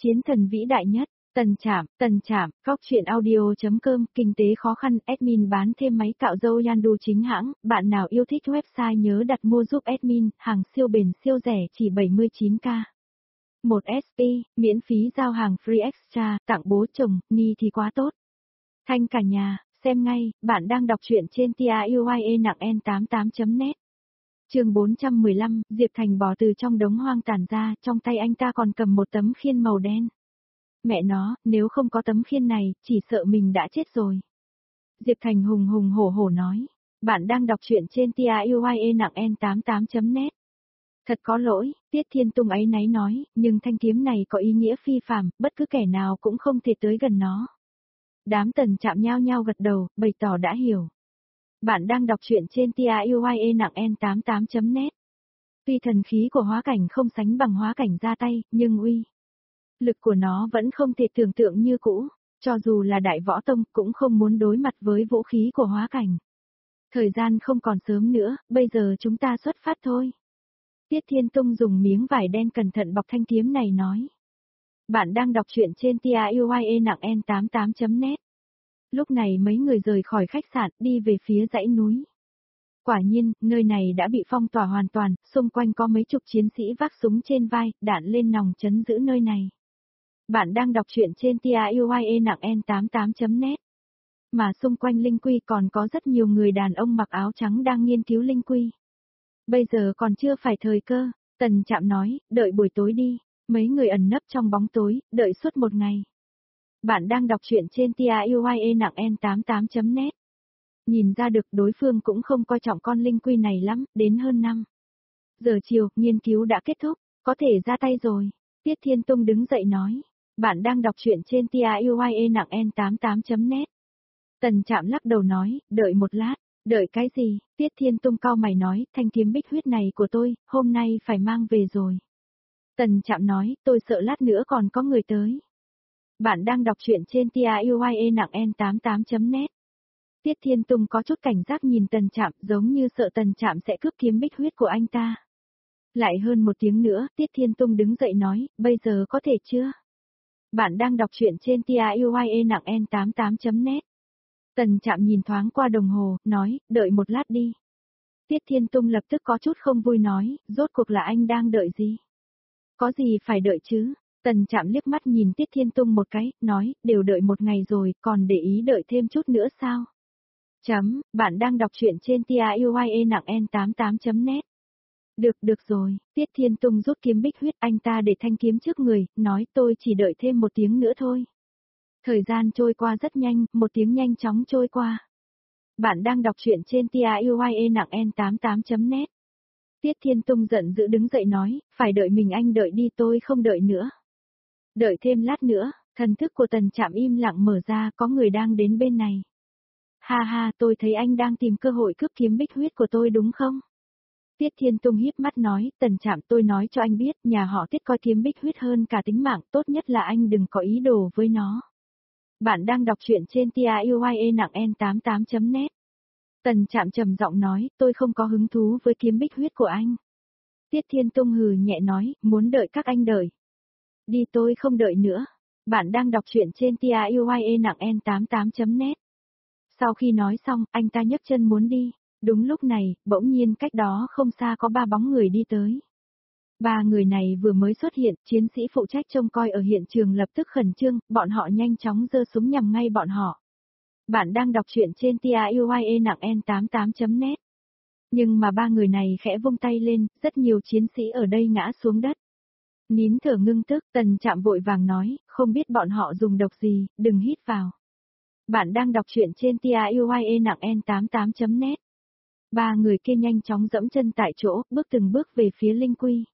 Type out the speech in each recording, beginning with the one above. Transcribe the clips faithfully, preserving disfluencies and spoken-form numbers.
Chiến thần vĩ đại nhất, Tần Trạm, Tần Trạm, Góc truyện audio.com, kinh tế khó khăn, admin bán thêm máy cạo râu Yandu chính hãng, bạn nào yêu thích website nhớ đặt mua giúp admin, hàng siêu bền siêu rẻ chỉ bảy mươi chín k. một ét pê, miễn phí giao hàng free extra, tặng bố chồng, ni thì quá tốt. Thanh cả nhà, xem ngay, bạn đang đọc truyện trên tiuye nặng n tám mươi tám chấm net. Chương bốn trăm mười lăm, Diệp Thành bò từ trong đống hoang tàn ra, trong tay anh ta còn cầm một tấm khiên màu đen. Mẹ nó, nếu không có tấm khiên này, chỉ sợ mình đã chết rồi. Diệp Thành hùng hùng hổ hổ nói, bạn đang đọc truyện trên tiuye nặng n tám mươi tám chấm net. Thật có lỗi, Tiết Thiên Tung áy náy nói, nhưng thanh kiếm này có ý nghĩa phi phàm, bất cứ kẻ nào cũng không thể tới gần nó. Đám Tần Trạm nhao nhao gật đầu, bày tỏ đã hiểu. Bạn đang đọc truyện trên tiuye nặng n tám mươi tám chấm net. Tuy thần khí của hóa cảnh không sánh bằng hóa cảnh ra tay, nhưng uy lực của nó vẫn không thể tưởng tượng như cũ, cho dù là đại võ tông cũng không muốn đối mặt với vũ khí của hóa cảnh. Thời gian không còn sớm nữa, bây giờ chúng ta xuất phát thôi. Tiết Thiên Tung dùng miếng vải đen cẩn thận bọc thanh kiếm này nói. Bạn đang đọc truyện trên tiuye nặng n tám mươi tám chấm net. Lúc này mấy người rời khỏi khách sạn đi về phía dãy núi. Quả nhiên, nơi này đã bị phong tỏa hoàn toàn, xung quanh có mấy chục chiến sĩ vác súng trên vai, đạn lên nòng trấn giữ nơi này. Bạn đang đọc truyện trên tiuye nặng n tám mươi tám chấm net. Mà xung quanh linh quy còn có rất nhiều người đàn ông mặc áo trắng đang nghiên cứu linh quy. Bây giờ còn chưa phải thời cơ, Tần Trạm nói, đợi buổi tối đi, mấy người ẩn nấp trong bóng tối, đợi suốt một ngày. Bạn đang đọc truyện trên tiuye nặng n tám mươi tám chấm net. Nhìn ra được đối phương cũng không coi trọng con linh quy này lắm, đến hơn năm giờ chiều, nghiên cứu đã kết thúc, có thể ra tay rồi. Tiết Thiên Tung đứng dậy nói, bạn đang đọc truyện trên tiuye nặng n tám mươi tám chấm net. Tần Trạm lắc đầu nói, đợi một lát, đợi cái gì? Tiết Thiên Tung cau mày nói, thanh kiếm bích huyết này của tôi, hôm nay phải mang về rồi. Tần Trạm nói, tôi sợ lát nữa còn có người tới. Bạn đang đọc truyện trên tiuye nặng n tám mươi tám chấm net. Tiết Thiên Tung có chút cảnh giác nhìn Tần Trạm, giống như sợ Tần Trạm sẽ cướp kiếm bích huyết của anh ta. Lại hơn một tiếng nữa, Tiết Thiên Tung đứng dậy nói, bây giờ có thể chưa? Bạn đang đọc truyện trên tiuye nặng n tám mươi tám chấm net. Tần Trạm nhìn thoáng qua đồng hồ, nói, đợi một lát đi. Tiết Thiên Tung lập tức có chút không vui nói, rốt cuộc là anh đang đợi gì? Có gì phải đợi chứ? Tần Trạm liếc mắt nhìn Tiết Thiên Tung một cái, nói, đều đợi một ngày rồi, còn để ý đợi thêm chút nữa sao? Chấm, bạn đang đọc truyện trên tiuye nặng n tám mươi tám chấm net. Được, được rồi, Tiết Thiên Tung rút kiếm bích huyết, anh ta để thanh kiếm trước người, nói tôi chỉ đợi thêm một tiếng nữa thôi. Thời gian trôi qua rất nhanh, một tiếng nhanh chóng trôi qua. Bạn đang đọc truyện trên tiuye nặng n tám mươi tám chấm net. Tiết Thiên Tung giận dữ đứng dậy nói, phải đợi mình anh đợi đi, tôi không đợi nữa. Đợi thêm lát nữa, thần thức của Tần Trạm im lặng mở ra, có người đang đến bên này. Ha ha, tôi thấy anh đang tìm cơ hội cướp kiếm bích huyết của tôi đúng không? Tiết Thiên Tung híp mắt nói, Tần Trạm, tôi nói cho anh biết, nhà họ Tiết coi kiếm bích huyết hơn cả tính mạng, tốt nhất là anh đừng có ý đồ với nó. Bạn đang đọc truyện trên tiuye nặng n tám mươi tám chấm net. Tần Trạm trầm giọng nói, tôi không có hứng thú với kiếm bích huyết của anh. Tiết Thiên Tung hừ nhẹ nói, muốn đợi các anh đợi. Đi, tôi không đợi nữa. Bạn đang đọc truyện trên tiuye nặng n tám mươi tám chấm net. Sau khi nói xong, anh ta nhấc chân muốn đi. Đúng lúc này, bỗng nhiên cách đó không xa có ba bóng người đi tới. Ba người này vừa mới xuất hiện, chiến sĩ phụ trách trông coi ở hiện trường lập tức khẩn trương, bọn họ nhanh chóng giơ súng nhằm ngay bọn họ. Bạn đang đọc truyện trên tiuye nặng n tám mươi tám chấm net. Nhưng mà ba người này khẽ vung tay lên, rất nhiều chiến sĩ ở đây ngã xuống đất. Nín thở ngưng tức, Tần Trạm vội vàng nói, không biết bọn họ dùng độc gì, đừng hít vào. Bạn đang đọc truyện trên tiuye nặng n tám mươi tám chấm net. Ba người kia nhanh chóng dẫm chân tại chỗ, bước từng bước về phía linh quy.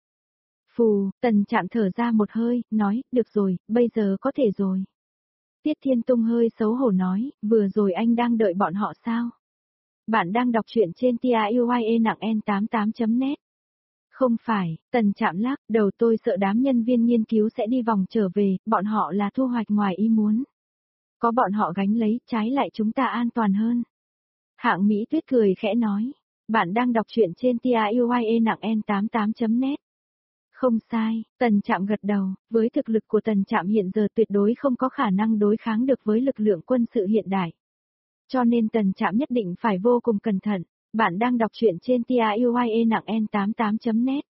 Phù, Tần Trạm thở ra một hơi, nói, được rồi, bây giờ có thể rồi. Tiết Thiên Tung hơi xấu hổ nói, vừa rồi anh đang đợi bọn họ sao? Bạn đang đọc truyện trên tiuye nặng n tám mươi tám chấm net. Không phải, Tần Trạm lắc đầu, tôi sợ đám nhân viên nghiên cứu sẽ đi vòng trở về, bọn họ là thu hoạch ngoài ý muốn. Có bọn họ gánh lấy, trái lại chúng ta an toàn hơn. Hạng Mỹ Tuyết cười khẽ nói, bạn đang đọc truyện trên tiuye nặng n tám mươi tám chấm net. Không sai, Tần Trạm gật đầu, với thực lực của Tần Trạm hiện giờ tuyệt đối không có khả năng đối kháng được với lực lượng quân sự hiện đại. Cho nên Tần Trạm nhất định phải vô cùng cẩn thận. Bạn đang đọc truyện trên tiuye nặng en tám tám chấm net.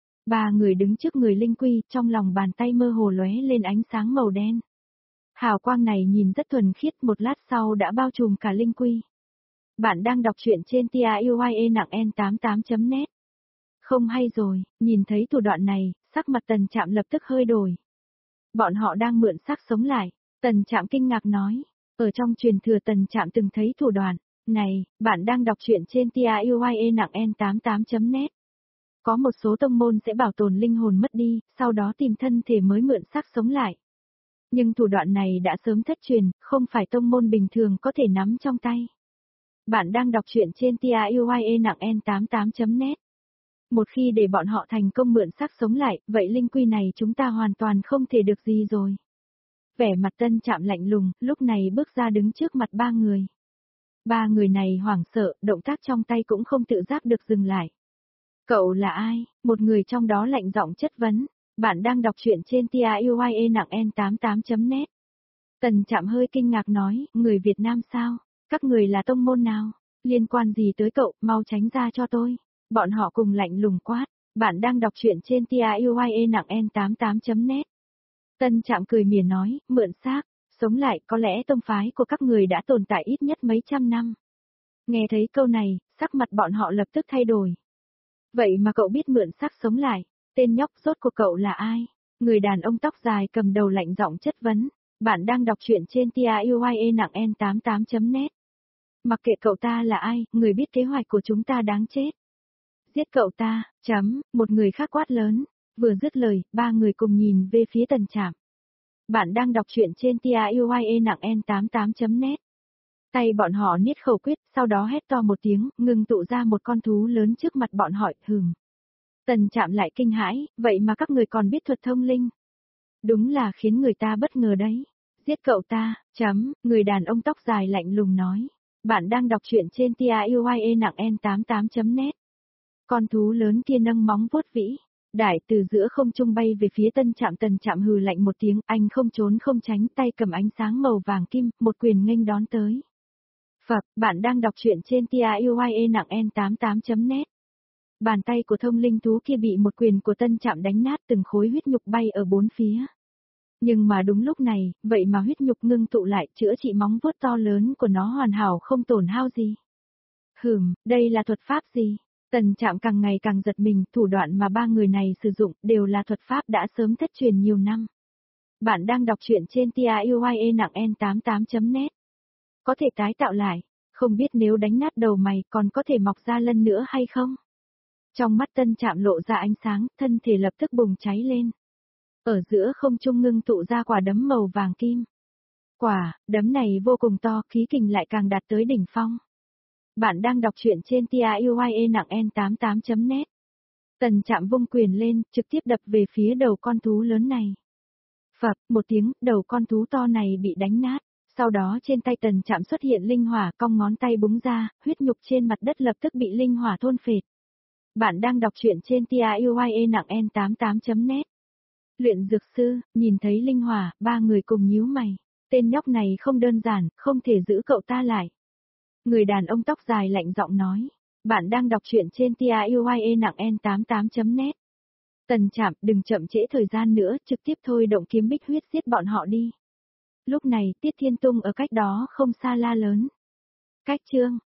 Ba người đứng trước người Linh Quy, trong lòng bàn tay mơ hồ lóe lên ánh sáng màu đen. Hào quang này nhìn rất thuần khiết, một lát sau đã bao trùm cả Linh Quy. Bạn đang đọc truyện trên tiuye nặng en tám tám chấm net. Không hay rồi, nhìn thấy thủ đoạn này, sắc mặt Tần Trạm lập tức hơi đổi. Bọn họ đang mượn xác sống lại. Tần Trạm kinh ngạc nói, ở trong truyền thừa Tần Trạm từng thấy thủ đoạn này. Bạn đang đọc truyện trên tiuye nặng en tám tám chấm net. Có một số tông môn sẽ bảo tồn linh hồn mất đi, sau đó tìm thân thể mới mượn xác sống lại. Nhưng thủ đoạn này đã sớm thất truyền, không phải tông môn bình thường có thể nắm trong tay. Bạn đang đọc truyện trên tiuye nặng en tám tám chấm net. Một khi để bọn họ thành công mượn xác sống lại, vậy Linh Quy này chúng ta hoàn toàn không thể được gì rồi. Vẻ mặt Tân Trạm lạnh lùng, lúc này bước ra đứng trước mặt ba người. Ba người này hoảng sợ, động tác trong tay cũng không tự giác được dừng lại. Cậu là ai? Một người trong đó lạnh giọng chất vấn. Bạn đang đọc truyện trên tiuye nặng en tám tám chấm net. Tần Trạm hơi kinh ngạc nói, người Việt Nam sao? Các người là tông môn nào? Liên quan gì tới cậu, mau tránh ra cho tôi. Bọn họ cùng lạnh lùng quát. Bạn đang đọc truyện trên tiuye nặng en tám tám chấm net. Tân Trạm cười mỉa nói, mượn xác, sống lại, có lẽ tông phái của các người đã tồn tại ít nhất mấy trăm năm. Nghe thấy câu này, sắc mặt bọn họ lập tức thay đổi. Vậy mà cậu biết mượn xác sống lại, tên nhóc rốt của cậu là ai? Người đàn ông tóc dài cầm đầu lạnh giọng chất vấn. Bạn đang đọc truyện trên tiuye nặng en tám tám chấm net. Mặc kệ cậu ta là ai, người biết kế hoạch của chúng ta đáng chết. Giết cậu ta, chấm, một người khác quát lớn. Vừa dứt lời, ba người cùng nhìn về phía Tần Trạm. Bạn đang đọc truyện trên tiuye nặng en tám tám chấm net. Tay bọn họ niết khẩu quyết, sau đó hét to một tiếng, ngừng tụ ra một con thú lớn trước mặt bọn họ, hừm. Tần Trạm lại kinh hãi, vậy mà các người còn biết thuật thông linh. Đúng là khiến người ta bất ngờ đấy. Giết cậu ta, chấm, người đàn ông tóc dài lạnh lùng nói. Bạn đang đọc truyện trên tiuye nặng en tám tám chấm net. Con thú lớn kia nâng móng vuốt vĩ. Đại từ giữa không trung bay về phía Tân Trạm. Tần Trạm hừ lạnh một tiếng, anh không trốn không tránh, tay cầm ánh sáng màu vàng kim, một quyền nghênh đón tới. Phật, bạn đang đọc truyện trên tiuye nặng en tám tám chấm net. Bàn tay của thông linh thú kia bị một quyền của Tân Trạm đánh nát, từng khối huyết nhục bay ở bốn phía. Nhưng mà đúng lúc này, vậy mà huyết nhục ngưng tụ lại, chữa trị móng vuốt to lớn của nó hoàn hảo không tổn hao gì. Hừm, đây là thuật pháp gì? Tần Trạm càng ngày càng giật mình, thủ đoạn mà ba người này sử dụng đều là thuật pháp đã sớm thất truyền nhiều năm. Bạn đang đọc truyện trên tiuye nặng en tám tám chấm net. Có thể tái tạo lại, không biết nếu đánh nát đầu mày còn có thể mọc ra lần nữa hay không? Trong mắt Tân Trạm lộ ra ánh sáng, thân thể lập tức bùng cháy lên. Ở giữa không trung ngưng tụ ra quả đấm màu vàng kim. Quả, đấm này vô cùng to, khí kình lại càng đạt tới đỉnh phong. Bạn đang đọc truyện trên tiuye nặng en tám tám chấm net. Tần Trạm vung quyền lên, trực tiếp đập về phía đầu con thú lớn này. Phập, một tiếng, đầu con thú to này bị đánh nát. Sau đó trên tay Tần Trạm xuất hiện linh hỏa, cong ngón tay búng ra, huyết nhục trên mặt đất lập tức bị linh hỏa thôn phệ. Bạn đang đọc truyện trên tiuye nặng en tám tám chấm net. Luyện dược sư, nhìn thấy linh hỏa, ba người cùng nhíu mày. Tên nhóc này không đơn giản, không thể giữ cậu ta lại. Người đàn ông tóc dài lạnh giọng nói. Bạn đang đọc truyện trên tiuye nặng en tám tám chấm net. Tần Trạm, đừng chậm trễ thời gian nữa, trực tiếp thôi động kiếm bích huyết giết bọn họ đi. Lúc này, Tiết Thiên Tung ở cách đó không xa la lớn. Cách chương,